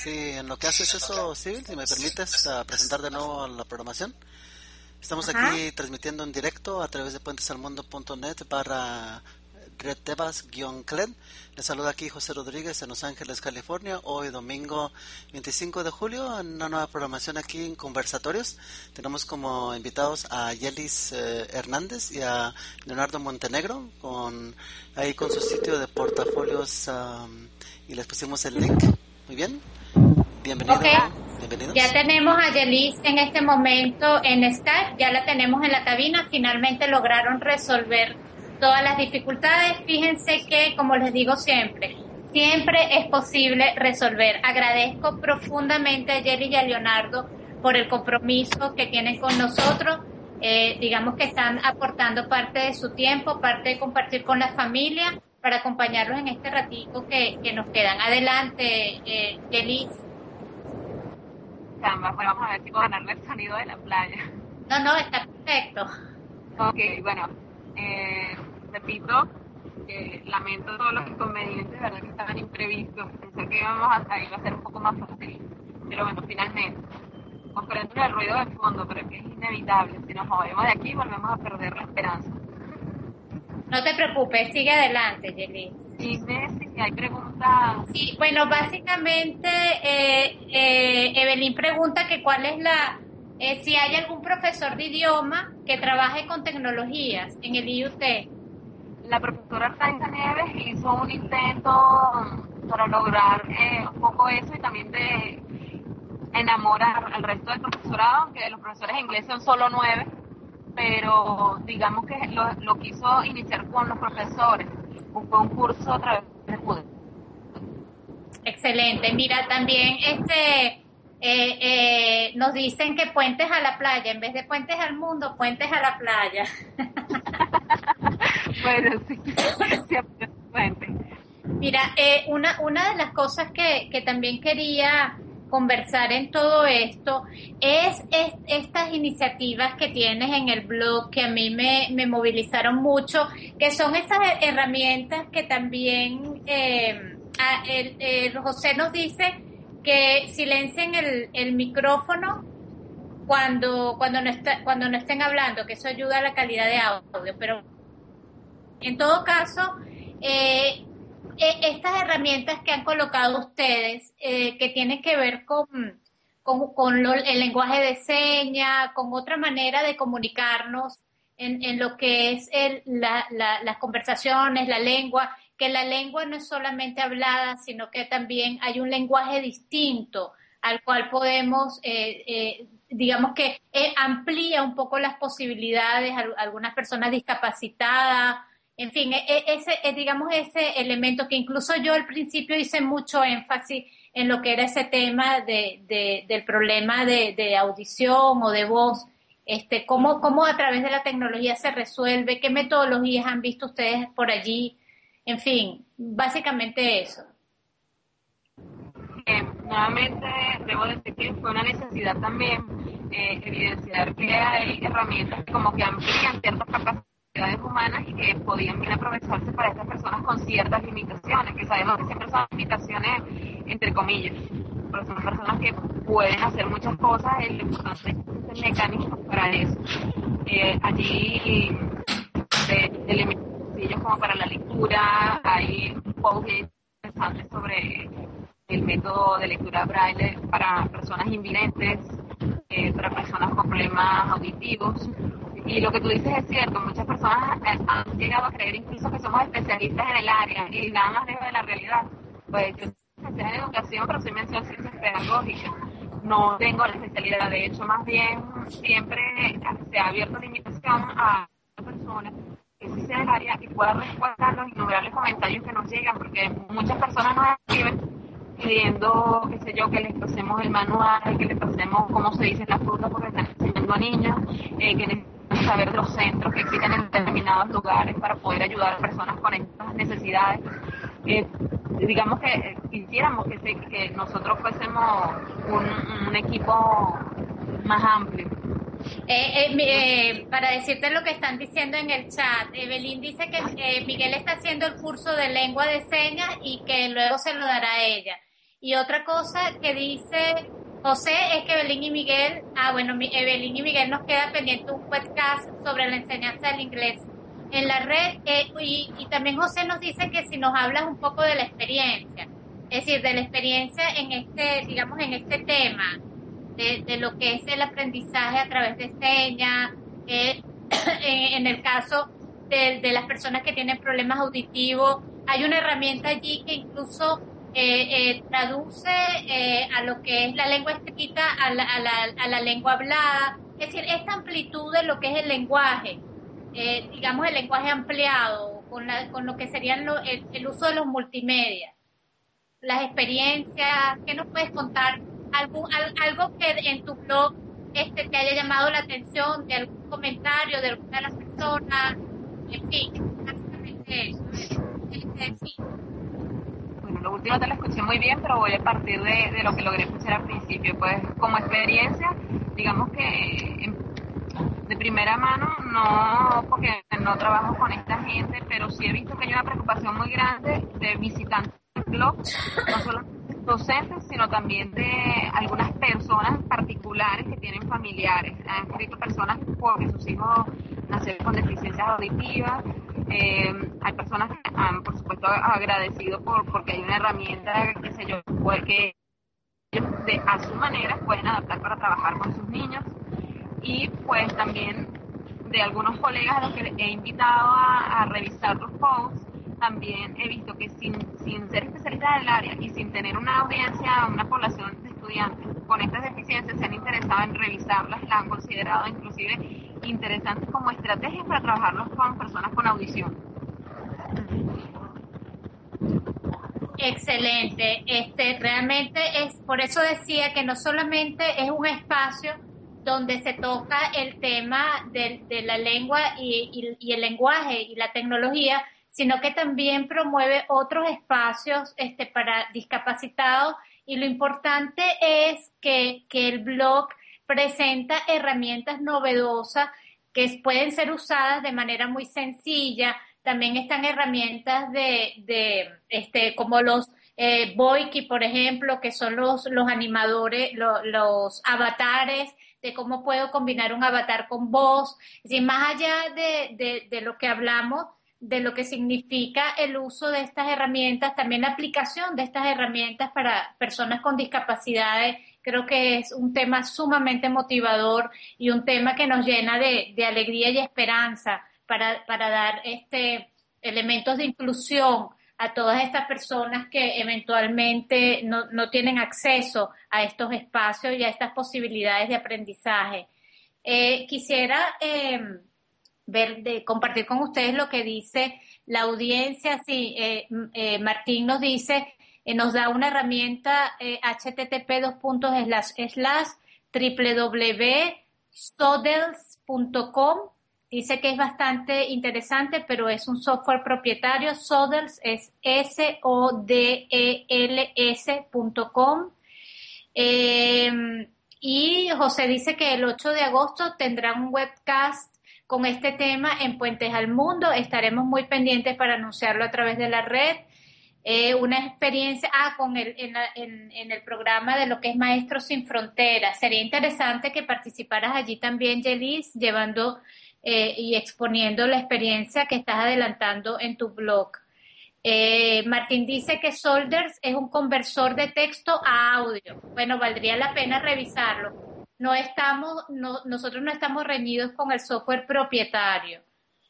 Sí, en lo que haces eso, Civil, si me permites presentar de nuevo la programación. Estamos Ajá. aquí transmitiendo en directo a través de puentesalmundo.net barra redtebas-cled. Les saluda aquí José Rodríguez en Los Ángeles, California. Hoy domingo 25 de julio en una nueva programación aquí en Conversatorios. Tenemos como invitados a Yelis Hernández y a Leonardo Montenegro ahí con su sitio de portafolios y les pusimos el link. Muy bien, Ok, ya bienvenidos. tenemos a Yelis en este momento en Skype, ya la tenemos en la cabina, finalmente lograron resolver todas las dificultades. Fíjense que, como les digo siempre es posible resolver. Agradezco profundamente a Yelis y a Leonardo por el compromiso que tienen con nosotros. Digamos que están aportando parte de su tiempo, parte de compartir con la familia para acompañarlos en este ratico que nos quedan. Adelante, Yelis. Chamba, pues vamos a ver si puedo ganarle el sonido de la playa. No, no, está perfecto. Ok, bueno, repito que lamento todos los inconvenientes, de verdad que estaban imprevistos. Pensé que iba a ser un poco más fácil, pero bueno, finalmente. Comprendo el ruido de fondo, pero es que es inevitable. Si nos movemos de aquí, volvemos a perder la esperanza. No te preocupes, sigue adelante, Yeli. Dime si hay preguntas. Sí, bueno, básicamente Evelyn pregunta que cuál es si hay algún profesor de idioma que trabaje con tecnologías en el IUT. La profesora Artainza Nieves hizo un intento para lograr un poco eso y también de enamorar al resto del profesorado, aunque los profesores de inglés son solo 9, pero digamos que lo quiso iniciar con los profesores. Fue un curso a través de Moodle. Excelente. Mira, también nos dicen que puentes a la playa, en vez de puentes al mundo, puentes a la playa. Bueno, sí, puente. Mira, una de las cosas que también quería conversar en todo esto es estas iniciativas que tienes en el blog que a mí me movilizaron mucho, que son esas herramientas que también José nos dice que silencien el micrófono cuando no estén hablando, que eso ayuda a la calidad de audio, pero en todo caso, estas herramientas que han colocado ustedes, que tienen que ver el lenguaje de señas, con otra manera de comunicarnos en lo que es las conversaciones, la lengua, que la lengua no es solamente hablada, sino que también hay un lenguaje distinto al cual podemos, digamos que amplía un poco las posibilidades a algunas personas discapacitadas. En fin, digamos ese elemento que incluso yo al principio hice mucho énfasis en lo que era ese tema del problema de audición o de voz, cómo a través de la tecnología se resuelve, qué metodologías han visto ustedes por allí, en fin, básicamente eso. Nuevamente debo decir que fue una necesidad también evidenciar que hay herramientas que como que amplían ciertas capacidades humanas y que podían bien aprovecharse para estas personas con ciertas limitaciones, que sabemos que siempre son limitaciones entre comillas, pero son personas que pueden hacer muchas cosas y lo importante es el mecanismo para eso. Allí elementos sencillos como para la lectura, hay un post interesante sobre el método de lectura braille para personas invidentes, para personas con problemas auditivos. Y lo que tú dices es cierto, muchas personas han llegado a creer incluso que somos especialistas en el área y nada más lejos de la realidad. Pues yo soy especialista en educación, pero soy mención ciencias pedagógicas. No tengo la especialidad, de hecho, más bien siempre se ha abierto la invitación a personas que sí sea el área que pueda responder a los innumerables comentarios que nos llegan, porque muchas personas nos escriben pidiendo, qué sé yo, que les pasemos el manual, que les pasemos cómo se dicen las frutas porque están enseñando a niños, que necesitan saber de los centros que existen en determinados lugares para poder ayudar a personas con estas necesidades. Digamos que quisiéramos que nosotros fuésemos un equipo más amplio. Para decirte lo que están diciendo en el chat, Evelyn dice que Miguel está haciendo el curso de lengua de señas y que luego se lo dará a ella. Y otra cosa que dice José es que Evelyn y Miguel, Evelyn y Miguel nos queda pendiente un podcast sobre la enseñanza del inglés en la red, y también José nos dice que si nos hablas un poco de la experiencia, es decir, de la experiencia en en este tema, de lo que es el aprendizaje a través de señas, en el caso de las personas que tienen problemas auditivos, hay una herramienta allí que incluso traduce a lo que es la lengua escrita a la lengua hablada, es decir, esta amplitud de lo que es el lenguaje, digamos el lenguaje ampliado, con lo que serían el uso de los multimedia, las experiencias. ¿Qué nos puedes contar? Algo que en tu blog te haya llamado la atención, de algún comentario de alguna de las personas, en fin, básicamente eso. Sí. Bueno, lo último te lo escuché muy bien, pero voy a partir de lo que logré escuchar al principio. Pues como experiencia, digamos que de primera mano, no porque no trabajo con esta gente, pero sí he visto que hay una preocupación muy grande de visitantes del blog, no solo docentes, sino también de algunas personas particulares que tienen familiares. Han escrito personas porque sus hijos nacieron con deficiencias auditivas. Hay personas que han, por supuesto, agradecido porque hay una herramienta, qué sé yo, que ellos a su manera pueden adaptar para trabajar con sus niños. Y pues también de algunos colegas a los que he invitado a revisar los posts, también he visto que sin ser especialistas del área y sin tener una audiencia, una población de estudiantes con estas deficiencias, se han interesado en revisarlas, las han considerado inclusive interesantes como estrategias para trabajarlos con personas con audición. Excelente. Realmente por eso decía que no solamente es un espacio donde se toca el tema de la lengua y el lenguaje y la tecnología, sino que también promueve otros espacios para discapacitados, y lo importante es que el blog presenta herramientas novedosas que pueden ser usadas de manera muy sencilla. También están herramientas como los Boiki, por ejemplo, que son los animadores, los avatares, de cómo puedo combinar un avatar con voz. Es decir, más allá de lo que hablamos, de lo que significa el uso de estas herramientas, también la aplicación de estas herramientas para personas con discapacidades, creo que es un tema sumamente motivador y un tema que nos llena de alegría y esperanza para dar elementos de inclusión a todas estas personas que eventualmente no tienen acceso a estos espacios y a estas posibilidades de aprendizaje. Quisiera compartir con ustedes lo que dice la audiencia. Sí, Martín nos dice, nos da una herramienta, http://www.sodels.com. Dice que es bastante interesante, pero es un software propietario. Sodels es SODELS.com. Y José dice que el 8 de agosto tendrá un webcast con este tema en Puentes al Mundo. Estaremos muy pendientes para anunciarlo a través de la red. Una experiencia en el programa de lo que es Maestros Sin Fronteras. Sería interesante que participaras allí también, Yelis, llevando y exponiendo la experiencia que estás adelantando en tu blog. Martín dice que Solders es un conversor de texto a audio. Bueno, valdría la pena revisarlo. Nosotros no estamos reñidos con el software propietario.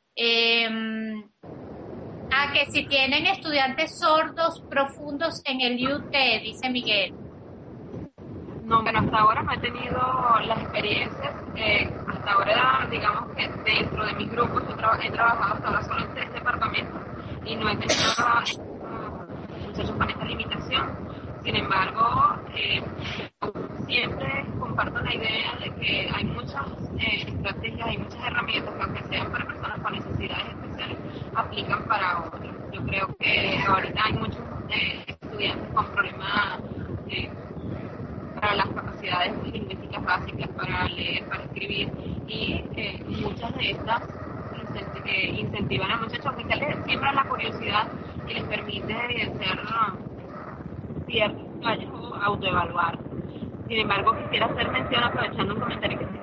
Que si tienen estudiantes sordos profundos en el UT, dice Miguel. No, bueno, hasta ahora no he tenido las experiencias. Hasta ahora, digamos que dentro de mis grupos he trabajado hasta ahora solo en 3 departamentos y no he tenido muchachos con esta limitación. Sin embargo, siempre comparto la idea de que hay muchas estrategias, hay muchas herramientas que, aunque sean para personas con necesidades especiales, aplican para otros. Yo creo que ahorita hay muchos estudiantes con problemas para las capacidades lingüísticas básicas, para leer, para escribir, y muchas de estas incentivan a muchachos que les siembran la curiosidad y les permite evidenciar vayas a autoevaluar. Sin embargo, quisiera hacer mención, aprovechando un comentario que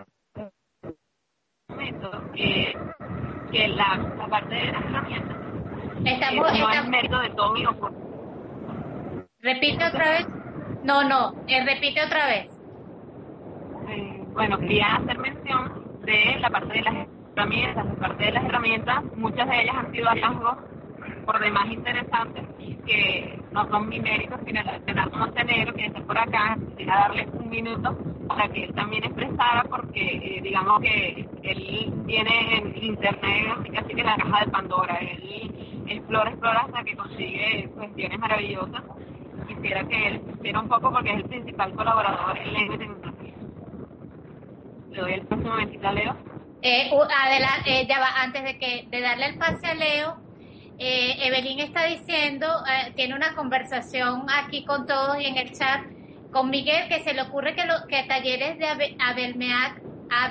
que la parte de las herramientas no es mérito de Tommy o por... Repite otra vez. Repite otra vez. Bueno, quería hacer mención de la parte de las herramientas. La parte de las herramientas, muchas de ellas han sido hallazgos por demás interesantes que no son mi mérito, sino el Renato Montenegro, que está por acá. Quisiera darle un minuto para que él también expresara, porque digamos que él tiene en internet casi que la caja de Pandora. Él explora hasta que consigue cuestiones maravillosas. Quisiera que él explicara un poco, porque es el principal colaborador en lengua y tecnología. Le doy el paso un momentito a Leo. Ya va, antes de darle el pase a Leo, Evelyn está diciendo, tiene una conversación aquí con todos y en el chat con Miguel, que se le ocurre que talleres de Abelmec,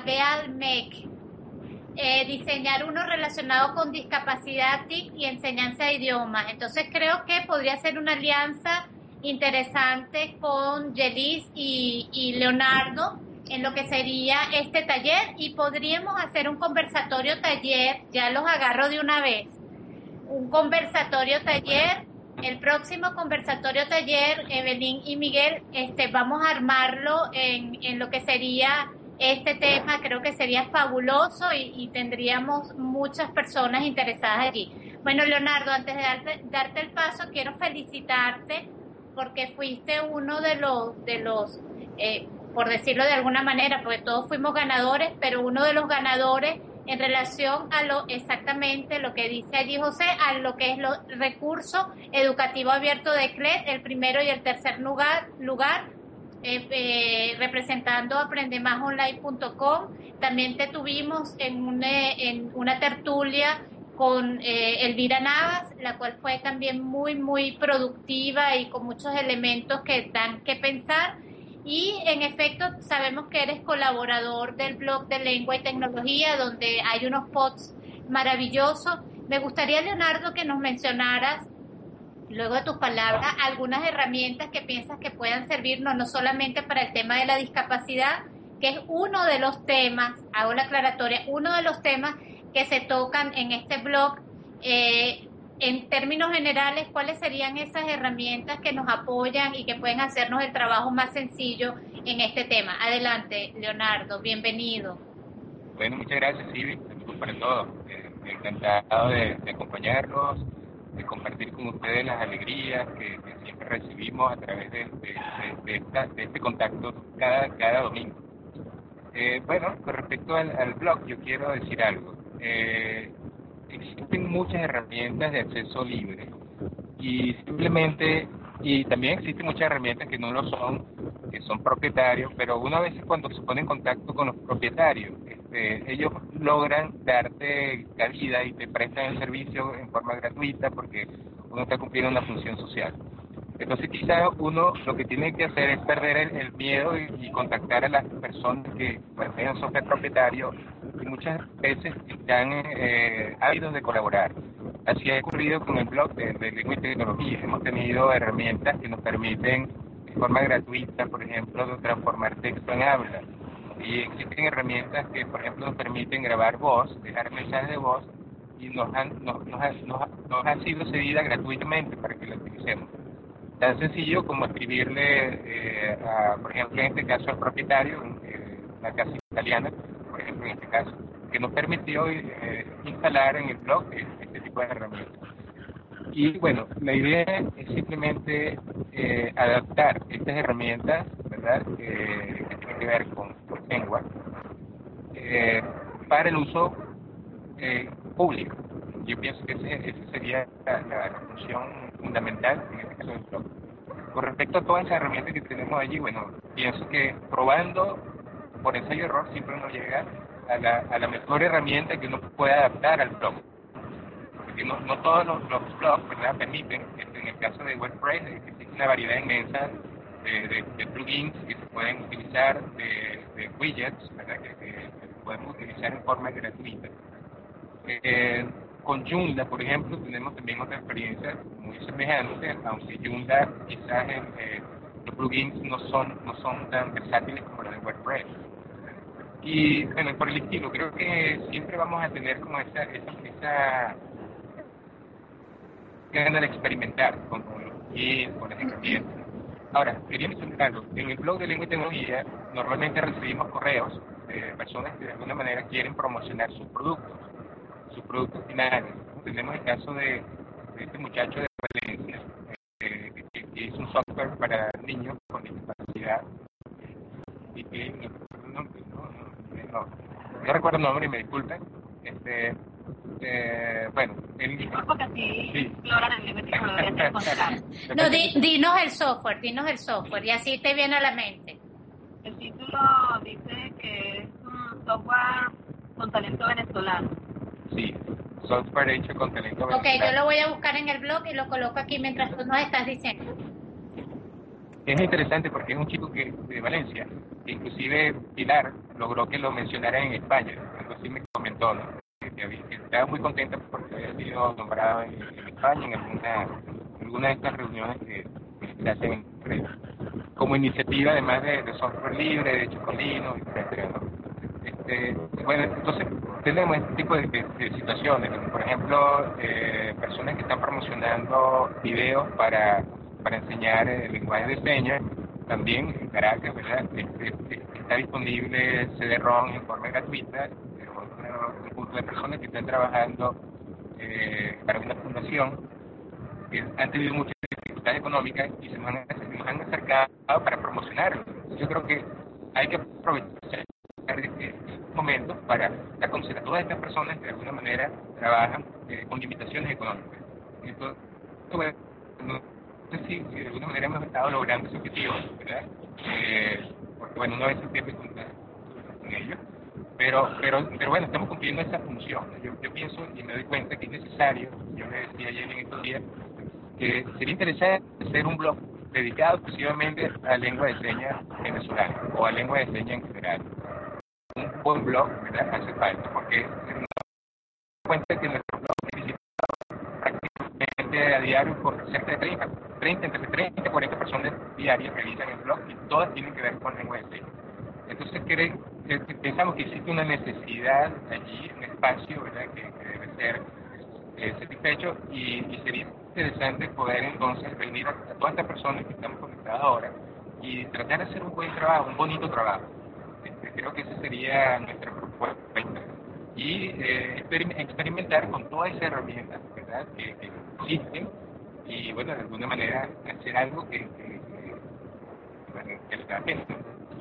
diseñar uno relacionado con discapacidad TIC y enseñanza de idiomas. Entonces creo que podría ser una alianza interesante con Yelis y Leonardo en lo que sería este taller, y podríamos hacer un conversatorio taller, ya los agarro de una vez, un conversatorio taller. El próximo conversatorio taller, Evelyn y Miguel, vamos a armarlo en lo que sería este tema. Creo que sería fabuloso y tendríamos muchas personas interesadas allí. Bueno, Leonardo, antes de darte el paso, quiero felicitarte porque fuiste uno de los por decirlo de alguna manera, porque todos fuimos ganadores, pero uno de los ganadores en relación a exactamente lo que dice allí José, a lo que es los recursos educativo abierto de CLED, el primero y el tercer lugar representando aprendemásonline.com. También te tuvimos en una tertulia con Elvira Navas, la cual fue también muy, muy productiva y con muchos elementos que dan que pensar. Y en efecto sabemos que eres colaborador del blog de Lengua y Tecnología, donde hay unos posts maravillosos. Me gustaría, Leonardo, que nos mencionaras, luego de tus palabras, algunas herramientas que piensas que puedan servirnos no solamente para el tema de la discapacidad, que es uno de los temas, hago la aclaratoria, uno de los temas que se tocan en este blog. En términos generales, ¿cuáles serían esas herramientas que nos apoyan y que pueden hacernos el trabajo más sencillo en este tema? Adelante, Leonardo, bienvenido. Bueno, muchas gracias, Silvi, por todo. Encantado de acompañarlos, de compartir con ustedes las alegrías que siempre recibimos a través de este contacto cada domingo. Bueno, con respecto al blog, yo quiero decir algo. Existen muchas herramientas de acceso libre y también existen muchas herramientas que no lo son, que son propietarios, pero una vez cuando se pone en contacto con los propietarios, ellos logran darte cabida y te prestan el servicio en forma gratuita porque uno está cumpliendo una función social. Entonces quizás uno lo que tiene que hacer es perder el miedo y contactar a las personas que son propietarios y muchas veces están ávidos de colaborar. Así ha ocurrido con el blog de Lengua y Tecnología. Hemos tenido herramientas que nos permiten de forma gratuita, por ejemplo, transformar texto en habla. Y existen herramientas que, por ejemplo, nos permiten grabar voz, dejar mensajes de voz, y nos han sido cedidas gratuitamente para que las utilicemos. Tan sencillo como escribirle, por ejemplo, en este caso al propietario, una casa italiana, por ejemplo, en este caso, que nos permitió instalar en el blog este tipo de herramientas. Y bueno, la idea es simplemente adaptar estas herramientas, ¿verdad?, que tienen que ver con lengua, para el uso público. Yo pienso que esa sería la función fundamental en este caso del blog. Con respecto a todas esas herramientas que tenemos allí, bueno, pienso que probando por ensayo y error siempre uno llega a la mejor herramienta que uno pueda adaptar al blog. Porque no todos los blogs, ¿verdad?, permiten, en el caso de WordPress, existe una variedad inmensa de plugins que se pueden utilizar, de widgets, ¿verdad?, que podemos utilizar en forma gratuita. Con Joomla, por ejemplo, tenemos también otra experiencia muy semejante, aunque Joomla quizás los plugins no son tan versátiles como los de WordPress. Y bueno, por el estilo, creo que siempre vamos a tener como esa ganas de experimentar con los plugins, con las herramientas. Ahora, quería mencionar algo. En el blog de Lengua y Tecnología normalmente recibimos correos de personas que de alguna manera quieren promocionar sus productos finales. Tenemos el caso de este muchacho de Valencia, que hizo un software para niños con discapacidad y que no recuerdo el nombre y me disculpen. Bueno, él... Porque así exploran el límite que lo deberían encontrar. No, dinos el software, y así te viene a la mente. El título dice que es un software con talento venezolano. Sí, software hecho con talento venezolano. Ok, yo lo voy a buscar en el blog y lo coloco aquí mientras tú nos estás diciendo. Es interesante porque es un chico de Valencia, que inclusive Pilar logró que lo mencionara en España, algo así me comentó, ¿no? Que estaba muy contenta porque había sido nombrado en España en alguna de estas reuniones que se hacen en empresas, como iniciativa además de software libre, de hecho con Linux, etcétera, ¿no? Bueno, entonces tenemos este tipo de situaciones, ¿no? Por ejemplo, personas que están promocionando videos para enseñar el lenguaje de señas. También en Caracas, ¿verdad? Está disponible CD-ROM en forma gratuita, un grupo de personas que están trabajando para una fundación que han tenido muchas dificultades económicas y se nos han acercado para promocionarlo. Yo creo que hay que aprovechar este momento para aconsejar a todas estas personas que de alguna manera trabajan con limitaciones económicas. Entonces, bueno, no sé si de alguna manera hemos estado logrando ese objetivo, ¿verdad? Porque bueno, una vez se pierde contacto con ellos, pero bueno, estamos cumpliendo esa función. Yo pienso y me doy cuenta que es necesario, yo le decía ayer en estos días, que sería interesante hacer un blog dedicado exclusivamente a lengua de señas venezolana o a lengua de señas en general. Un buen blog, ¿verdad? Hace falta, porque nos damos cuenta que nuestro blog es visitado prácticamente a diario por cerca de entre 30 y 40 personas diarias que revisan el blog y todas tienen que ver con lengua de señas. Entonces pensamos que existe una necesidad allí, un espacio, ¿verdad?, que debe ser satisfecho y sería interesante poder entonces reunir a todas estas personas que estamos conectadas ahora y tratar de hacer un buen trabajo, un bonito trabajo. Creo que esa sería nuestra propuesta y experimentar con todas esas herramientas, ¿verdad?, que existen y bueno, de alguna manera hacer algo que le da pena.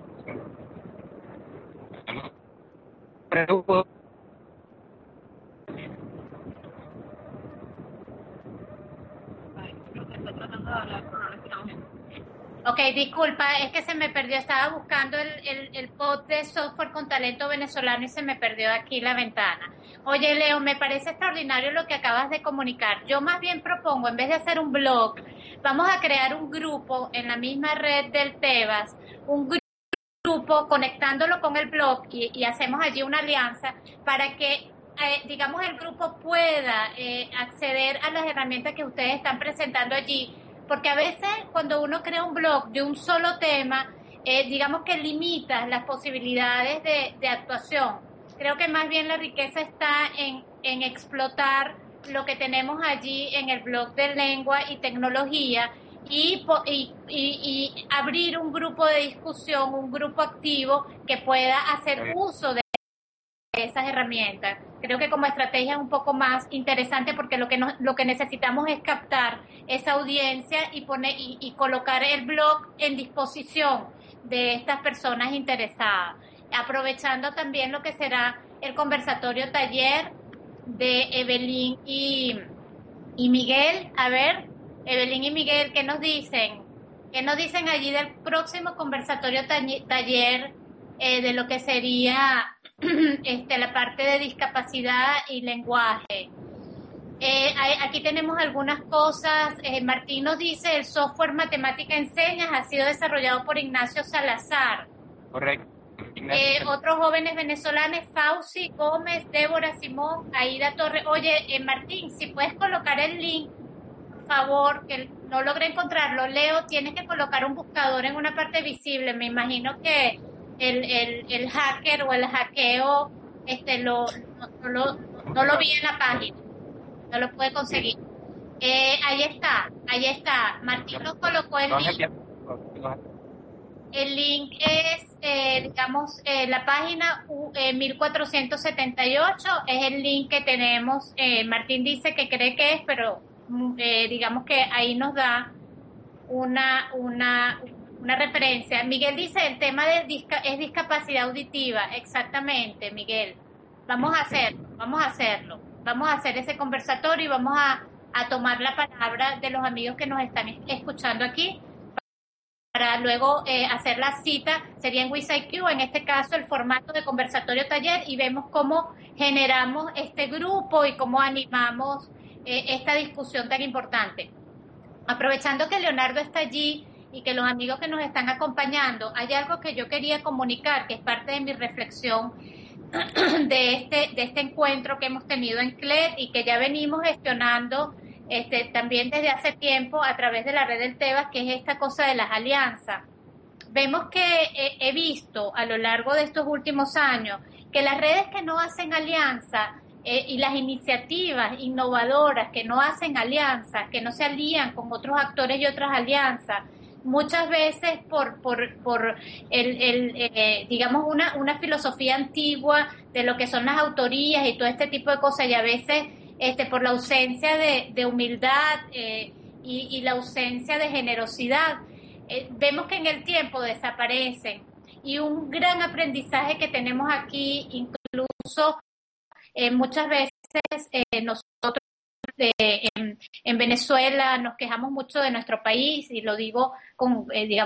Ok, disculpa, es que se me perdió, estaba buscando el post de software con talento venezolano y se me perdió aquí la ventana. Oye, Leo, me parece extraordinario lo que acabas de comunicar. Yo más bien propongo, en vez de hacer un blog, vamos a crear un grupo en la misma red del Tebas, un grupo conectándolo con el blog y hacemos allí una alianza para que digamos el grupo pueda acceder a las herramientas que ustedes están presentando allí, porque a veces cuando uno crea un blog de un solo tema, digamos que limita las posibilidades de actuación. Creo que más bien la riqueza está en explotar lo que tenemos allí en el blog de Lengua y Tecnología y abrir un grupo de discusión, un grupo activo que pueda hacer uso de esas herramientas. Creo que como estrategia es un poco más interesante porque lo que necesitamos es captar esa audiencia y colocar el blog en disposición de estas personas interesadas, aprovechando también lo que será el conversatorio taller de Evelyn y Miguel. A ver, Evelyn y Miguel, ¿qué nos dicen? ¿Qué nos dicen allí del próximo conversatorio taller de lo que sería la parte de discapacidad y lenguaje? Aquí tenemos algunas cosas. Martín nos dice, el software Matemática en Señas ha sido desarrollado por Ignacio Salazar. Correcto. Otros jóvenes venezolanos, Fauci Gómez, Débora Simón, Aida Torres. Oye, Martín, si puedes colocar el link favor, que no logré encontrarlo. Leo, tienes que colocar un buscador en una parte visible. Me imagino que el hacker o el hackeo no lo vi en la página, no lo pude conseguir. Ahí está. Martín nos colocó el link. El link es, la página 1478, es el link que tenemos. Martín dice que cree que es, pero digamos que ahí nos da una referencia. Miguel dice, el tema es discapacidad auditiva. Exactamente, Miguel. Vamos a hacerlo. Vamos a hacer ese conversatorio y vamos a tomar la palabra de los amigos que nos están escuchando aquí para luego hacer la cita. Sería en WisIQ, en este caso el formato de conversatorio taller, y vemos cómo generamos este grupo y cómo animamos esta discusión tan importante. Aprovechando que Leonardo está allí y que los amigos que nos están acompañando, hay algo que yo quería comunicar, que es parte de mi reflexión de este encuentro que hemos tenido en CLED y que ya venimos gestionando también desde hace tiempo a través de la red del Tebas, que es esta cosa de las alianzas. Vemos que he visto a lo largo de estos últimos años que las redes que no hacen alianza y las iniciativas innovadoras que no hacen alianzas, que no se alían con otros actores y otras alianzas, muchas veces por digamos una filosofía antigua de lo que son las autorías y todo este tipo de cosas, y a veces por la ausencia de humildad y la ausencia de generosidad, vemos que en el tiempo desaparecen. Y un gran aprendizaje que tenemos aquí, incluso muchas veces nosotros en Venezuela nos quejamos mucho de nuestro país, y lo digo con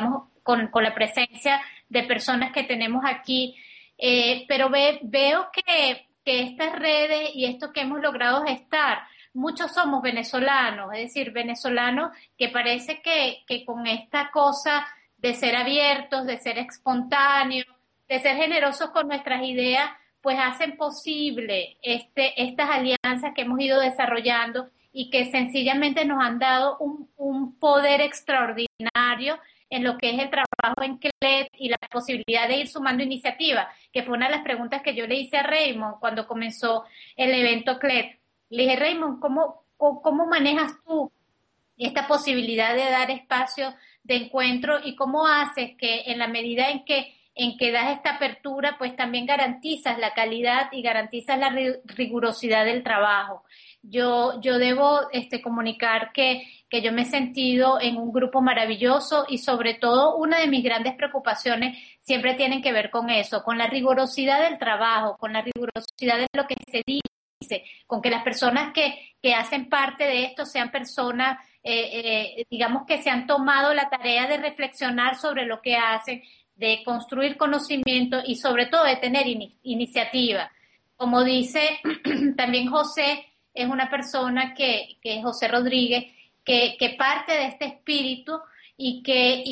la presencia de personas que tenemos aquí, pero veo que estas redes y esto que hemos logrado gestar, muchos somos venezolanos, es decir, venezolanos que parece que con esta cosa de ser abiertos, de ser espontáneos, de ser generosos con nuestras ideas, pues hacen posible estas alianzas que hemos ido desarrollando y que sencillamente nos han dado un poder extraordinario en lo que es el trabajo en CLED y la posibilidad de ir sumando iniciativas, que fue una de las preguntas que yo le hice a Raymond cuando comenzó el evento CLED. Le dije, Raymond, ¿cómo manejas tú esta posibilidad de dar espacio de encuentro y cómo haces que en la medida en que das esta apertura, pues también garantizas la calidad y garantizas la rigurosidad del trabajo? Yo debo comunicar que yo me he sentido en un grupo maravilloso, y sobre todo una de mis grandes preocupaciones siempre tienen que ver con eso, con la rigurosidad del trabajo, con la rigurosidad de lo que se dice, con que las personas que hacen parte de esto sean personas, digamos, que se han tomado la tarea de reflexionar sobre lo que hacen, de construir conocimiento y sobre todo de tener iniciativa. Como dice también José, es una persona que es José Rodríguez, que parte de este espíritu y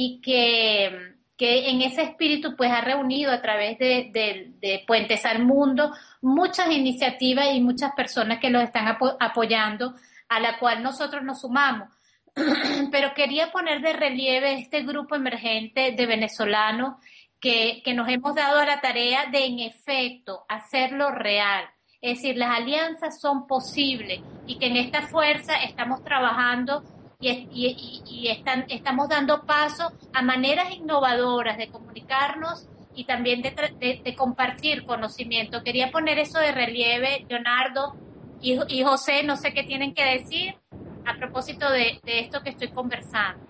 que en ese espíritu pues ha reunido a través de Puentes al Mundo muchas iniciativas y muchas personas que los están apoyando, a la cual nosotros nos sumamos. Pero quería poner de relieve este grupo emergente de venezolanos que nos hemos dado a la tarea de, en efecto, hacerlo real. Es decir, las alianzas son posibles y que en esta fuerza estamos trabajando y estamos dando paso a maneras innovadoras de comunicarnos y también de compartir conocimiento. Quería poner eso de relieve, Leonardo y José, no sé qué tienen que decir a propósito de esto que estoy conversando.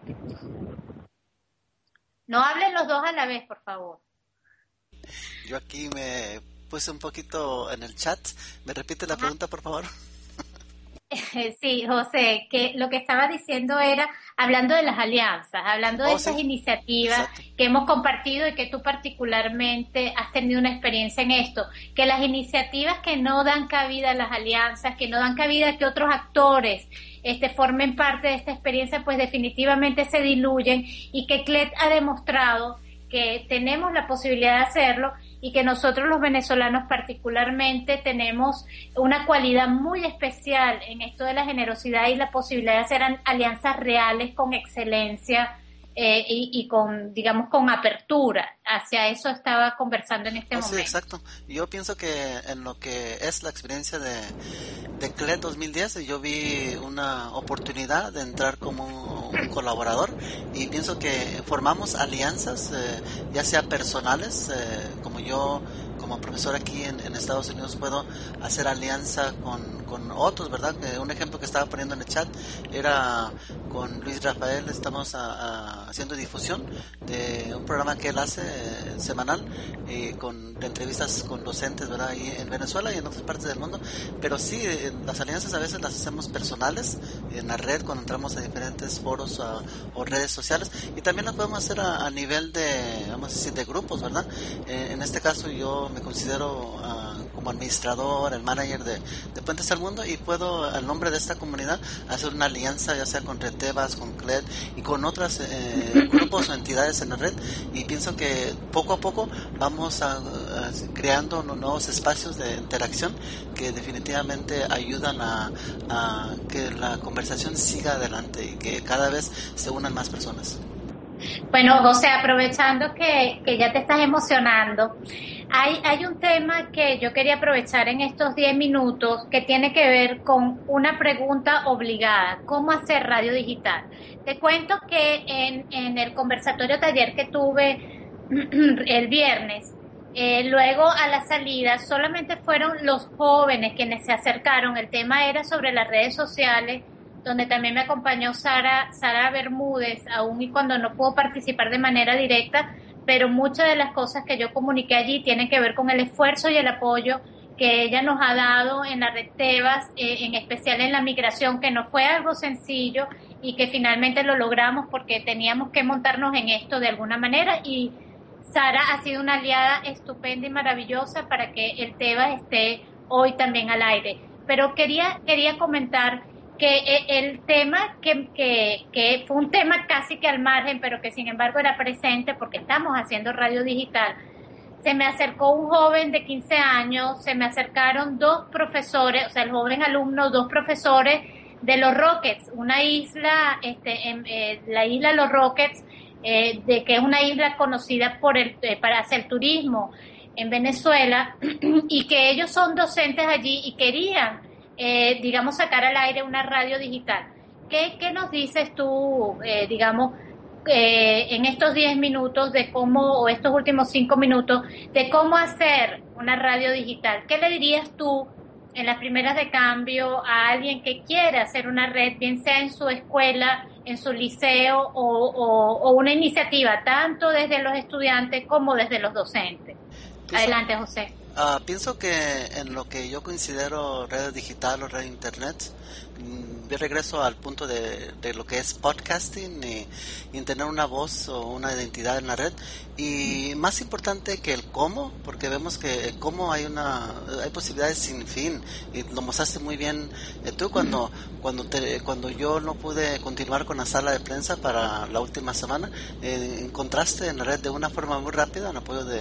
No hablen los dos a la vez, por favor. Yo aquí me puse un poquito en el chat. ¿Me repite la pregunta, por favor? Sí, José, que lo que estaba diciendo era, hablando de las alianzas, hablando de esas iniciativas. Exacto. Que hemos compartido y que tú particularmente has tenido una experiencia en esto, que las iniciativas que no dan cabida a las alianzas, que no dan cabida a que otros actores formen parte de esta experiencia, pues definitivamente se diluyen, y que CLED ha demostrado que tenemos la posibilidad de hacerlo y que nosotros los venezolanos particularmente tenemos una cualidad muy especial en esto de la generosidad y la posibilidad de hacer alianzas reales con excelencia y con, digamos, con apertura. Hacia eso estaba conversando en este momento. Sí, exacto. Yo pienso que en lo que es la experiencia de CLED 2010, yo vi una oportunidad de entrar como un colaborador y pienso que formamos alianzas, ya sea personales, como yo como profesor aquí en Estados Unidos puedo hacer alianza con otros, ¿verdad? Un ejemplo que estaba poniendo en el chat era con Luis Rafael, estamos haciendo difusión de un programa que él hace semanal de entrevistas con docentes, ¿verdad? Ahí en Venezuela y en otras partes del mundo, pero sí, las alianzas a veces las hacemos personales en la red cuando entramos a diferentes foros o redes sociales, y también las podemos hacer a nivel de, vamos a decir, de grupos, ¿verdad? En este caso yo me considero como administrador, el manager de Puentes al Mundo, y puedo, al nombre de esta comunidad, hacer una alianza ya sea con RedTebas, con CLED y con otros grupos o entidades en la red, y pienso que poco a poco vamos creando nuevos espacios de interacción que definitivamente ayudan a que la conversación siga adelante y que cada vez se unan más personas. Bueno, José, aprovechando que ya te estás emocionando, hay un tema que yo quería aprovechar en estos 10 minutos que tiene que ver con una pregunta obligada: ¿cómo hacer radio digital? Te cuento que en el conversatorio taller que tuve el viernes, luego a la salida solamente fueron los jóvenes quienes se acercaron. El tema era sobre las redes sociales, donde también me acompañó Sara Bermúdez, aún y cuando no pudo participar de manera directa, pero muchas de las cosas que yo comuniqué allí tienen que ver con el esfuerzo y el apoyo que ella nos ha dado en la red Tebas, en especial en la migración, que no fue algo sencillo y que finalmente lo logramos porque teníamos que montarnos en esto de alguna manera, y Sara ha sido una aliada estupenda y maravillosa para que el Tebas esté hoy también al aire. Pero quería comentar que el tema que fue un tema casi que al margen, pero que sin embargo era presente porque estamos haciendo radio digital. Se me acercó un joven de 15 años, se me acercaron dos profesores, o sea, el joven alumno, dos profesores de Los Rockets, una isla, la isla Los Rockets, que es una isla conocida para hacer turismo en Venezuela, y que ellos son docentes allí y querían digamos, sacar al aire una radio digital. ¿Qué nos dices tú, digamos, en estos 10 minutos de cómo, o estos últimos 5 minutos, de cómo hacer una radio digital? ¿Qué le dirías tú en las primeras de cambio a alguien que quiere hacer una red, bien sea en su escuela, en su liceo o una iniciativa, tanto desde los estudiantes como desde los docentes? Adelante, José. Pienso que en lo que yo considero red digital o red internet, yo regreso al punto de lo que es podcasting y tener una voz o una identidad en la red, y más importante que el cómo, porque vemos que el cómo hay posibilidades sin fin, y lo mostraste muy bien tú cuando yo no pude continuar con la sala de prensa para la última semana, encontraste en la red de una forma muy rápida, en apoyo de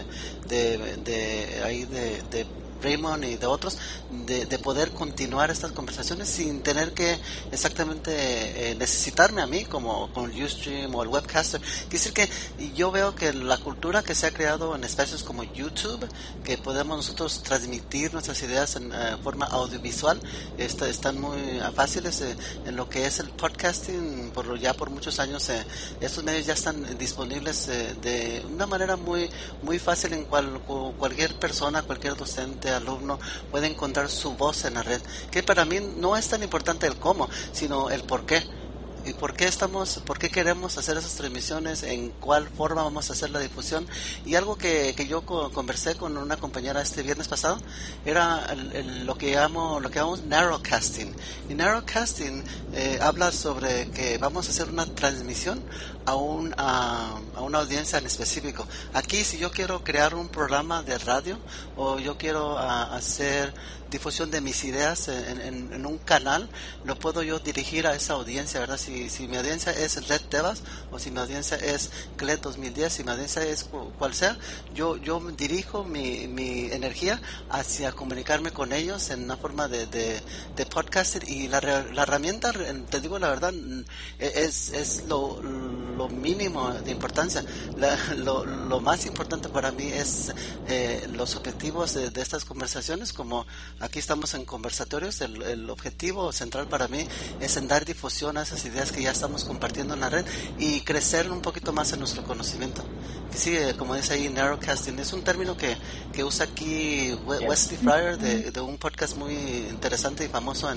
Raymond y de otros, de poder continuar estas conversaciones sin tener que exactamente necesitarme a mí como con el Ustream o el Webcaster. Quiere decir que yo veo que la cultura que se ha creado en espacios como YouTube, que podemos nosotros transmitir nuestras ideas en forma audiovisual, están muy fáciles. En lo que es el podcasting, por muchos años estos medios ya están disponibles de una manera muy muy fácil, en cualquier persona, cualquier docente, alumno puede encontrar su voz en la red, que para mí no es tan importante el cómo, sino el por qué. ¿Y por qué queremos hacer esas transmisiones? ¿En cuál forma vamos a hacer la difusión? Y algo que yo conversé con una compañera este viernes pasado era lo que llamamos narrowcasting. Y narrowcasting habla sobre que vamos a hacer una transmisión a una audiencia en específico. Aquí, si yo quiero crear un programa de radio o yo quiero hacer difusión de mis ideas en un canal, lo puedo yo dirigir a esa audiencia, ¿verdad? Si mi audiencia es Red Tebas, o si mi audiencia es CLED 2010, si mi audiencia es cual sea, yo dirijo mi energía hacia comunicarme con ellos en una forma de podcaster, y la herramienta, te digo la verdad, es lo mínimo de importancia. Lo más importante para mí es los objetivos de estas conversaciones. Como aquí estamos en conversatorios, el objetivo central para mí es en dar difusión a esas ideas que ya estamos compartiendo en la red y crecer un poquito más en nuestro conocimiento. Sí, como dice ahí, narrowcasting es un término que usa aquí Wesley Fryer de un podcast muy interesante y famoso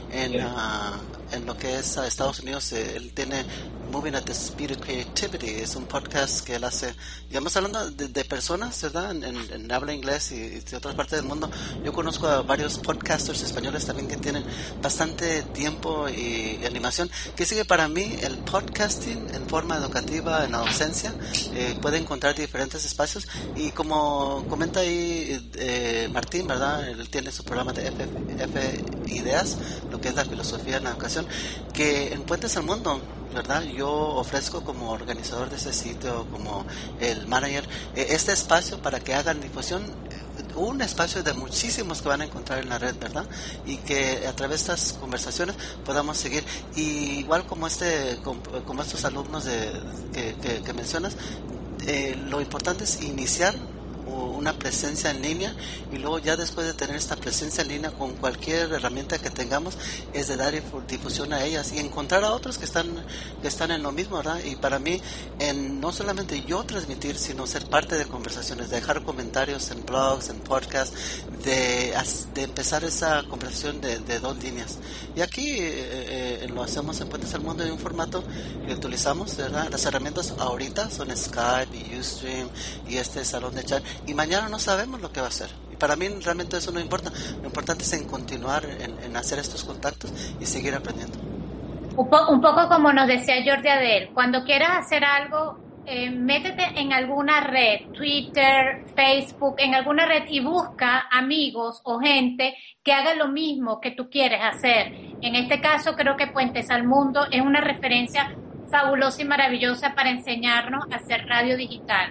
en lo que es Estados Unidos. Él tiene Moving at the Speed of Creativity, es un podcast que él hace, digamos, hablando de personas, ¿verdad? En habla inglés y de otras partes del mundo. Yo conozco a varios podcasters españoles también que tienen bastante tiempo y animación, que sigue para mí el podcasting en forma educativa en la docencia. Puede encontrar diferentes espacios, y como comenta ahí Martín, ¿verdad? Él tiene su programa de F Ideas, lo que es la filosofía en la educación, que en Puentes al Mundo, ¿verdad? Yo ofrezco como organizador de ese sitio, como el manager, este espacio para que hagan difusión, un espacio de muchísimos que van a encontrar en la red, ¿verdad? Y que a través de estas conversaciones podamos seguir. Y igual como estos alumnos que mencionas, lo importante es iniciar una presencia en línea, y luego ya después de tener esta presencia en línea con cualquier herramienta que tengamos, es de dar difusión a ellas y encontrar a otros que están en lo mismo, ¿verdad? Y para mí, no solamente yo transmitir, sino ser parte de conversaciones, de dejar comentarios en blogs, en podcasts, de empezar esa conversación de dos líneas. Y aquí lo hacemos en Puentes al Mundo en un formato que utilizamos, ¿verdad? Las herramientas ahorita son Skype y Ustream y este salón de chat, y mañana no sabemos lo que va a ser. Y para mí realmente eso no importa. Lo importante es en continuar en hacer estos contactos y seguir aprendiendo. Un poco como nos decía Jordi Adel, cuando quieras hacer algo, métete en alguna red, Twitter, Facebook, en alguna red, y busca amigos o gente que haga lo mismo que tú quieres hacer. En este caso creo que Puentes al Mundo es una referencia fabulosa y maravillosa para enseñarnos a hacer radio digital.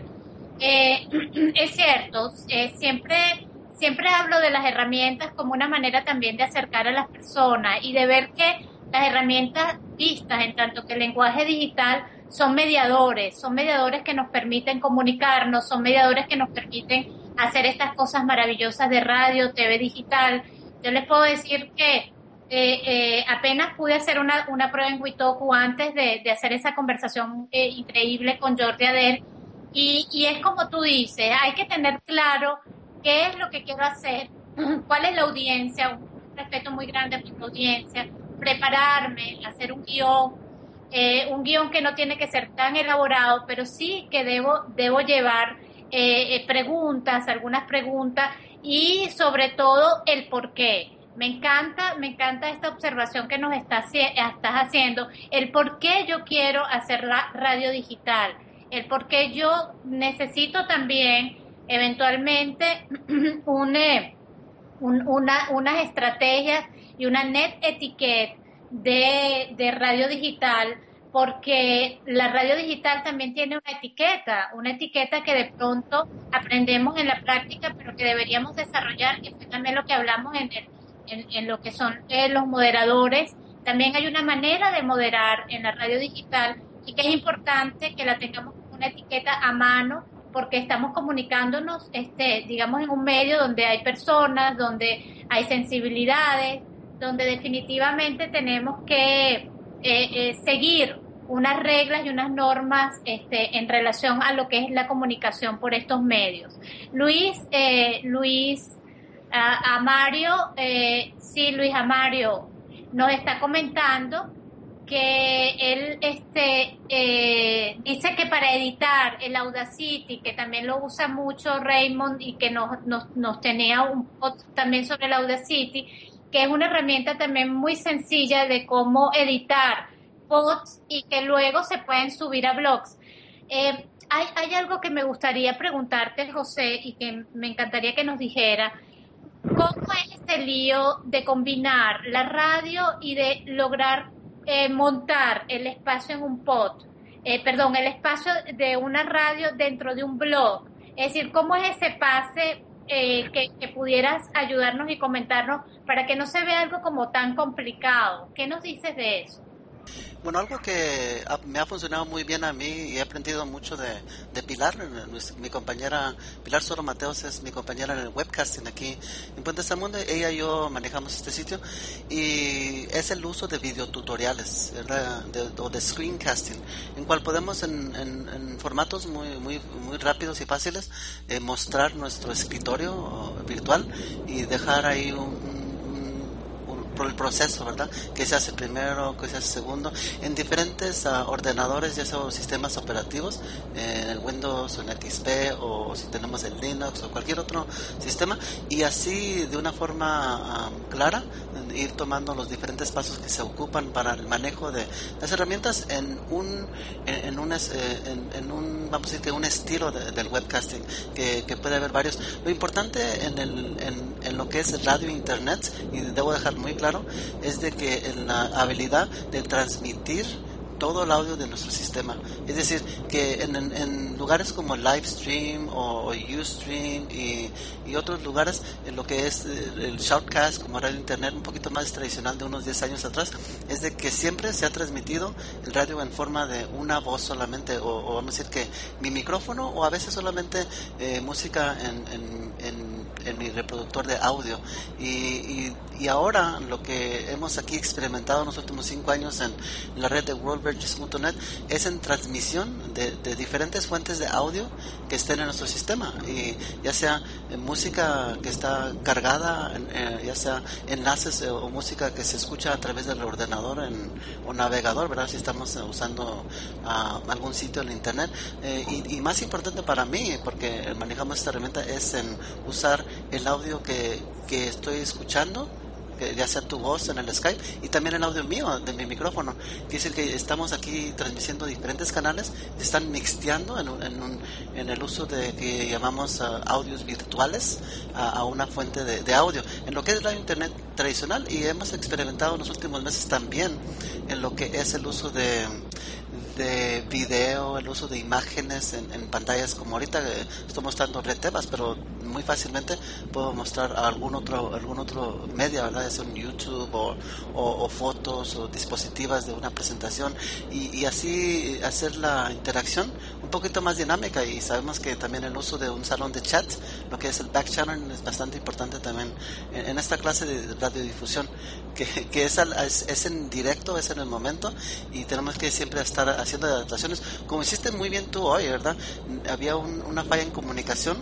Es cierto, siempre hablo de las herramientas como una manera también de acercar a las personas y de ver que las herramientas vistas en tanto que el lenguaje digital son mediadores que nos permiten comunicarnos, son mediadores que nos permiten hacer estas cosas maravillosas de radio, TV digital. Yo les puedo decir que apenas pude hacer una prueba en Witoku antes de hacer esa conversación increíble con Jordi Adel. Y es como tú dices, hay que tener claro qué es lo que quiero hacer, cuál es la audiencia, un respeto muy grande a mi audiencia, prepararme, hacer un guión que no tiene que ser tan elaborado, pero sí que debo llevar algunas preguntas, y sobre todo el por qué. Me encanta esta observación que nos estás haciendo, el por qué yo quiero hacer la radio digital, el por qué yo necesito también eventualmente unas estrategias y una net etiquette de radio digital, porque la radio digital también tiene una etiqueta que de pronto aprendemos en la práctica, pero que deberíamos desarrollar, que fue también lo que hablamos en lo que son los moderadores. También hay una manera de moderar en la radio digital, y que es importante que la tengamos como una etiqueta a mano, porque estamos comunicándonos, digamos, en un medio donde hay personas, donde hay sensibilidades, donde definitivamente tenemos que seguir unas reglas y unas normas en relación a lo que es la comunicación por estos medios. Luis Amario, Luis Amario nos está comentando que él dice que para editar el Audacity, que también lo usa mucho Raymond, y que nos tenía un post también sobre el Audacity, que es una herramienta también muy sencilla de cómo editar posts y que luego se pueden subir a blogs. Hay algo que me gustaría preguntarte, José, y que me encantaría que nos dijera. ¿Cómo es este lío de combinar la radio y de lograr montar el espacio en un el espacio de una radio dentro de un blog? Es decir, ¿cómo es ese pase que pudieras ayudarnos y comentarnos para que no se vea algo como tan complicado? ¿Qué nos dices de eso? Bueno, algo que me ha funcionado muy bien a mí y he aprendido mucho de Pilar, mi compañera, Pilar Soro Mateos es mi compañera en el webcasting aquí en Puentes al Mundo. Ella y yo manejamos este sitio y es el uso de videotutoriales, ¿verdad? O de screencasting, en cual podemos en formatos muy rápidos y fáciles mostrar nuestro escritorio virtual y dejar ahí por el proceso, ¿verdad? Que se hace primero, que se hace segundo, en diferentes ordenadores, ya sea sistemas operativos, en el Windows o en XP, o si tenemos el Linux o cualquier otro sistema, y así de una forma clara ir tomando los diferentes pasos que se ocupan para el manejo de las herramientas en un vamos a decir que un estilo del webcasting que puede haber varios. Lo importante en lo que es radio internet, y debo dejar muy claro, es de que en la habilidad de transmitir todo el audio de nuestro sistema, es decir, que en lugares como Livestream o Ustream y otros lugares, en lo que es el Shoutcast como radio internet un poquito más tradicional de unos 10 años atrás, es de que siempre se ha transmitido el radio en forma de una voz solamente, o vamos a decir que mi micrófono, o a veces solamente música en mi reproductor de audio, y ahora lo que hemos aquí experimentado en los últimos 5 años en la red de worldverges.net es en transmisión de diferentes fuentes de audio que estén en nuestro sistema, y ya sea música que está cargada, ya sea enlaces o música que se escucha a través del ordenador o navegador, ¿verdad? Si estamos usando algún sitio en internet, y más importante para mí, porque manejamos esta herramienta, es en usar el audio que estoy escuchando, ya sea tu voz en el Skype, y también el audio mío de mi micrófono. Quiere decir que estamos aquí transmitiendo diferentes canales, se están mixteando en el uso de que llamamos audios virtuales a una fuente de audio, en lo que es radio internet tradicional, y hemos experimentado en los últimos meses también en lo que es el uso de video, el uso de imágenes en pantallas, como ahorita estoy mostrando Red Tebas, pero muy fácilmente puedo mostrar algún otro media, ¿verdad? Es un YouTube o fotos o dispositivas de una presentación, y así hacer la interacción un poquito más dinámica. Y sabemos que también el uso de un salón de chat, lo que es el back channel, es bastante importante también en esta clase de radiodifusión, que es en directo, es en el momento, y tenemos que siempre estar haciendo adaptaciones, como hiciste muy bien tú hoy, ¿verdad? Había una falla en comunicación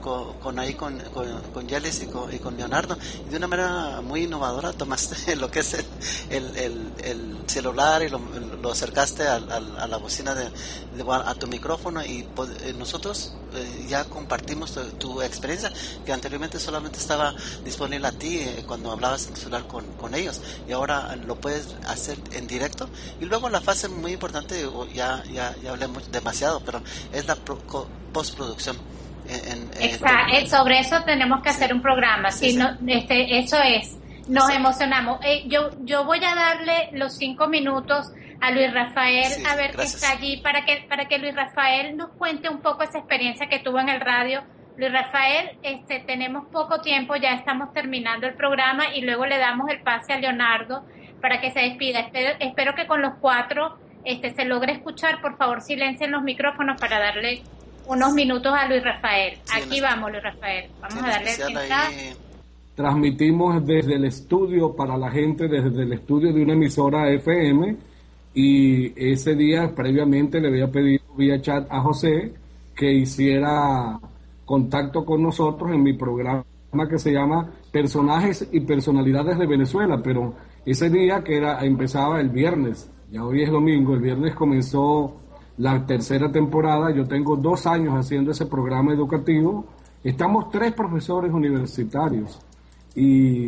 con Yelis y con Leonardo, y de una manera muy innovadora tomaste lo que es el celular y lo acercaste a la bocina a tu micrófono, y nosotros ya compartimos tu experiencia, que anteriormente solamente estaba disponible a ti cuando hablabas en tu celular con ellos, y ahora lo puedes hacer en directo. Y luego la fase muy importante, ya hablé demasiado, pero es la postproducción. Exacto, sobre eso tenemos que hacer un programa. Sí, no, eso es, nos emocionamos. Yo voy a darle los 5 minutos a Luis Rafael, a ver, gracias, que está allí, para que Luis Rafael nos cuente un poco esa experiencia que tuvo en el radio. Luis Rafael, tenemos poco tiempo, ya estamos terminando el programa, y luego le damos el pase a Leonardo para que se despida. Espero que con los 4 se logre escuchar. Por favor, silencien los micrófonos para darle unos minutos a Luis Rafael. Sí, aquí vamos, Luis Rafael. Vamos a darle entrada. Transmitimos desde el estudio para la gente, desde el estudio de una emisora FM, y ese día previamente le había pedido vía chat a José que hiciera contacto con nosotros en mi programa que se llama Personajes y Personalidades de Venezuela, pero ese día empezaba el viernes, ya hoy es domingo, el viernes comenzó la 3ª temporada. Yo tengo 2 años haciendo ese programa educativo. Estamos 3 profesores universitarios, y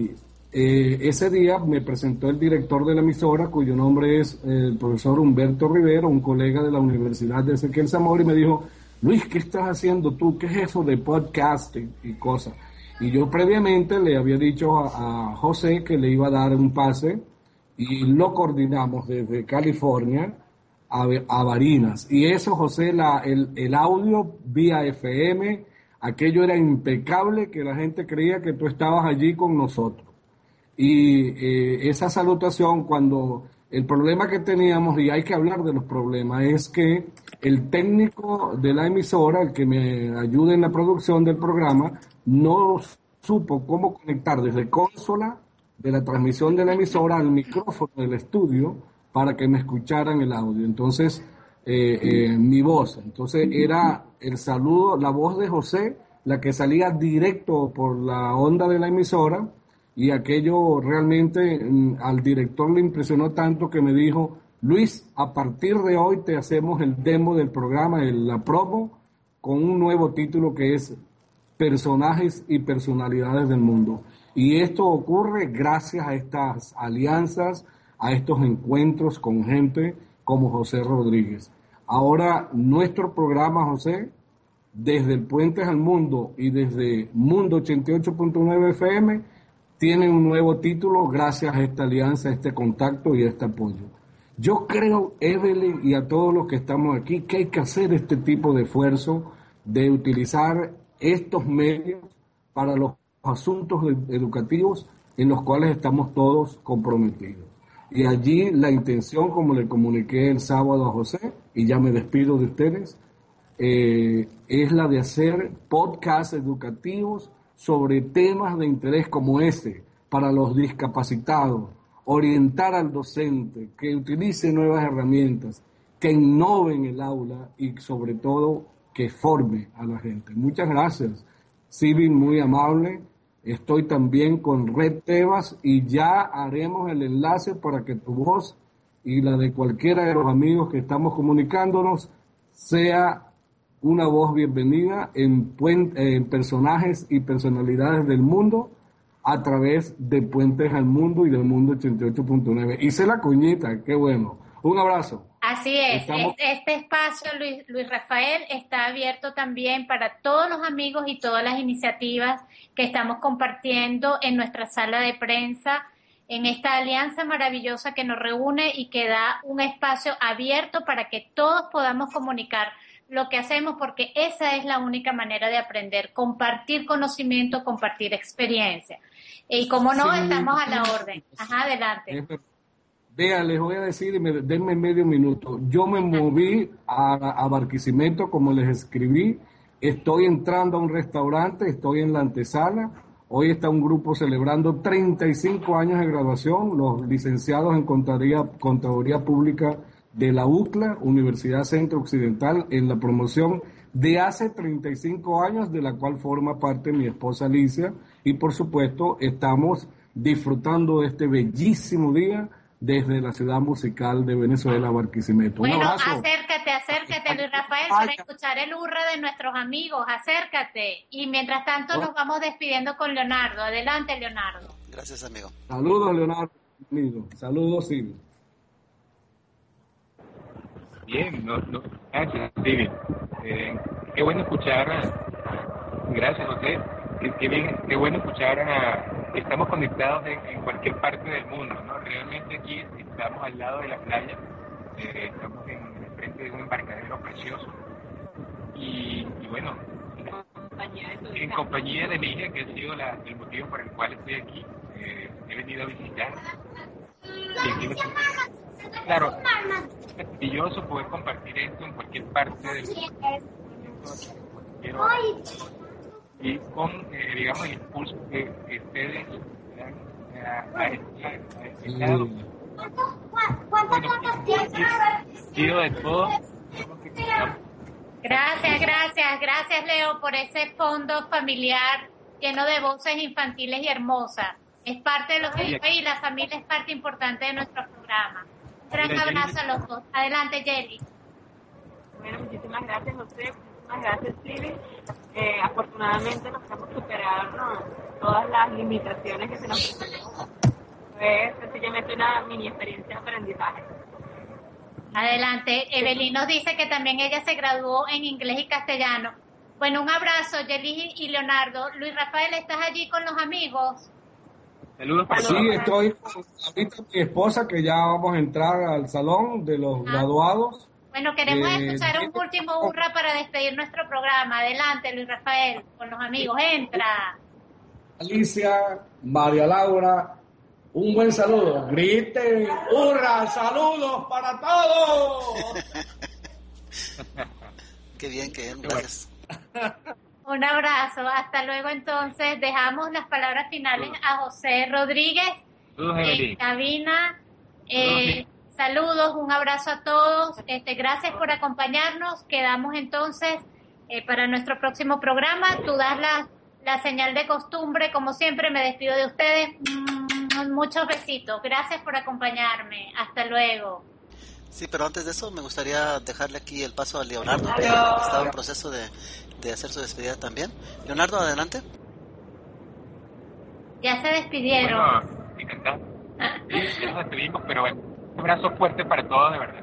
ese día me presentó el director de la emisora, cuyo nombre es el profesor Humberto Rivero, un colega de la Universidad de Ezequiel Zamora, y me dijo: Luis, ¿qué estás haciendo tú? ¿Qué es eso de podcasting y cosas? Y yo previamente le había dicho a José que le iba a dar un pase, y lo coordinamos desde California a Barinas. Y eso, José, el audio vía FM, aquello era impecable, que la gente creía que tú estabas allí con nosotros. Y esa salutación, cuando el problema que teníamos, y hay que hablar de los problemas, es que el técnico de la emisora, el que me ayuda en la producción del programa, no supo cómo conectar desde consola de la transmisión de la emisora al micrófono del estudio para que me escucharan el audio. Entonces, mi voz. Entonces, era el saludo, la voz de José, la que salía directo por la onda de la emisora. Y aquello realmente al director le impresionó tanto que me dijo: Luis, a partir de hoy te hacemos el demo del programa, la promo, con un nuevo título que es Personajes y Personalidades del Mundo. Y esto ocurre gracias a estas alianzas, a estos encuentros con gente como José Rodríguez. Ahora nuestro programa, José, desde el Puentes al Mundo y desde Mundo 88.9 FM, tiene un nuevo título gracias a esta alianza, a este contacto y a este apoyo. Yo creo, Evelyn, y a todos los que estamos aquí, que hay que hacer este tipo de esfuerzo de utilizar estos medios para los asuntos educativos en los cuales estamos todos comprometidos. Y allí la intención, como le comuniqué el sábado a José, y ya me despido de ustedes, es la de hacer podcasts educativos sobre temas de interés como ese, para los discapacitados, orientar al docente, que utilice nuevas herramientas, que innoven el aula y sobre todo que forme a la gente. Muchas gracias, Silvi, muy amable. Estoy también con Red Tebas y ya haremos el enlace para que tu voz y la de cualquiera de los amigos que estamos comunicándonos sea una voz bienvenida en Personajes y Personalidades del Mundo a través de Puentes al Mundo y del Mundo 88.9. Hice la cuñita, qué bueno. Un abrazo. Así es. Este espacio, Luis Rafael, está abierto también para todos los amigos y todas las iniciativas que estamos compartiendo en nuestra sala de prensa, en esta alianza maravillosa que nos reúne y que da un espacio abierto para que todos podamos comunicar lo que hacemos, porque esa es la única manera de aprender, compartir conocimiento, compartir experiencia. Y como no, sí, estamos a la orden. Ajá, adelante. Vean, les voy a decir, y denme medio minuto. Yo me moví a Barquisimeto, como les escribí. Estoy entrando a un restaurante, estoy en la antesala. Hoy está un grupo celebrando 35 años de graduación, los licenciados en Contaduría Pública de la UCLA, Universidad Centro Occidental, en la promoción de hace 35 años, de la cual forma parte mi esposa Alicia, y por supuesto estamos disfrutando de este bellísimo día desde la ciudad musical de Venezuela, Barquisimeto. Bueno, acércate, Luis Rafael, para escuchar el hurra de nuestros amigos, acércate. Y mientras tanto nos vamos despidiendo con Leonardo. Adelante, Leonardo. Gracias, amigo. Saludos, Leonardo. Saludos, Silvia. Bien, gracias, Steven. Qué bueno escuchar, gracias José, qué bueno escuchar, estamos conectados en cualquier parte del mundo, ¿no? Realmente aquí estamos al lado de la playa, estamos en el frente de un embarcadero precioso y bueno, en compañía de mi hija, que ha sido el motivo por el cual estoy aquí, he venido a visitar. Claro, es maravilloso poder compartir esto en cualquier parte del mundo. Y con, digamos, el impulso que ustedes dan a este lado. Bueno, de todo. Gracias, Leo, por ese fondo familiar lleno de voces infantiles y hermosas. Es parte de lo que vive y la familia es parte importante de nuestro programa. Un gran abrazo a los dos. Adelante, Jelly. Bueno, muchísimas gracias, José. Muchísimas gracias, Silvi. Afortunadamente logramos superar todas las limitaciones que se nos presentan. Fue sencillamente una mini experiencia de aprendizaje. Adelante. Evelyn nos dice que también ella se graduó en inglés y castellano. Bueno, un abrazo, Yeli y Leonardo. Luis Rafael, ¿estás allí con los amigos? Saludos para todos. Sí, estoy con ahorita mi esposa, que ya vamos a entrar al salón de los graduados. Bueno, queremos escuchar un último hurra para despedir nuestro programa. Adelante, Luis Rafael, con los amigos. Entra. Alicia, María Laura, un buen saludo. Griten, hurra, saludos para todos. Qué bien, gracias. Un abrazo. Hasta luego, entonces. Dejamos las palabras finales a José Rodríguez en cabina. Saludos, un abrazo a todos. Gracias por acompañarnos. Quedamos entonces para nuestro próximo programa. Tú das la señal de costumbre. Como siempre, me despido de ustedes. Muchos besitos. Gracias por acompañarme. Hasta luego. Sí, pero antes de eso me gustaría dejarle aquí el paso a Leonardo, que estaba en proceso de hacer su despedida también. Leonardo, adelante. Ya se despidieron. Bueno, encantado. Sí, ya nos despedimos, pero bueno, un abrazo fuerte para todos, de verdad.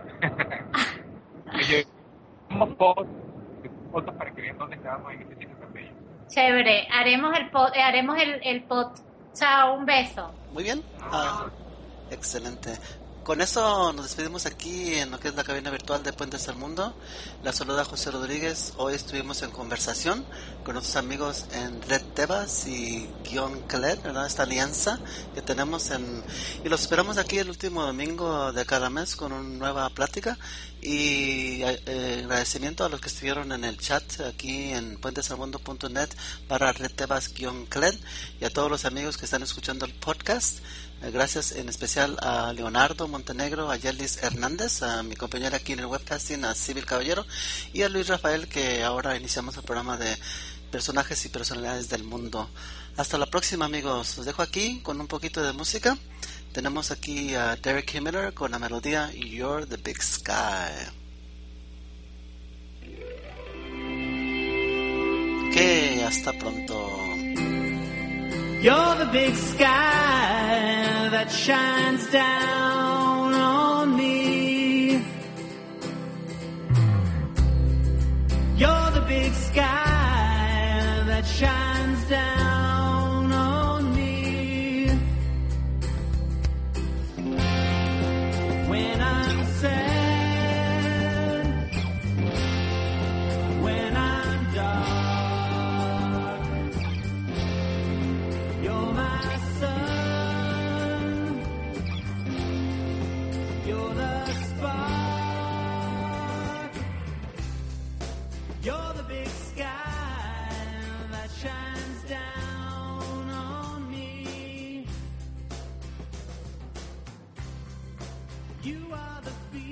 Fotos para que vean dónde estábamos en este sitio tan bello. Chévere. Haremos el pot. Chao, un beso. Muy bien. Excelente. Con eso nos despedimos aquí en lo que es la cabina virtual de Puentes al Mundo. La saluda José Rodríguez. Hoy estuvimos en conversación con nuestros amigos en Red Tebas y Guionclet, ¿verdad? Esta alianza que tenemos y los esperamos aquí el último domingo de cada mes con una nueva plática. Y agradecimiento a los que estuvieron en el chat aquí en puentesalmundo.net para Red Tebas-Clet y a todos los amigos que están escuchando el podcast. Gracias en especial a Leonardo Montenegro, a Yelis Hernández, a mi compañera aquí en el webcasting, a Civil Caballero y a Luis Rafael, que ahora iniciamos el programa de personajes y personalidades del mundo. Hasta la próxima, amigos. Los dejo aquí con un poquito de música. Tenemos aquí a Derek Himmler con la melodía You're the Big Sky. Ok, hasta pronto. You're the big sky that shines down on me. You're the big sky that shines down on me. When I'm sad, when I'm dark, you're my sun, you're the spark, you're the big sky that shines down on me. You are the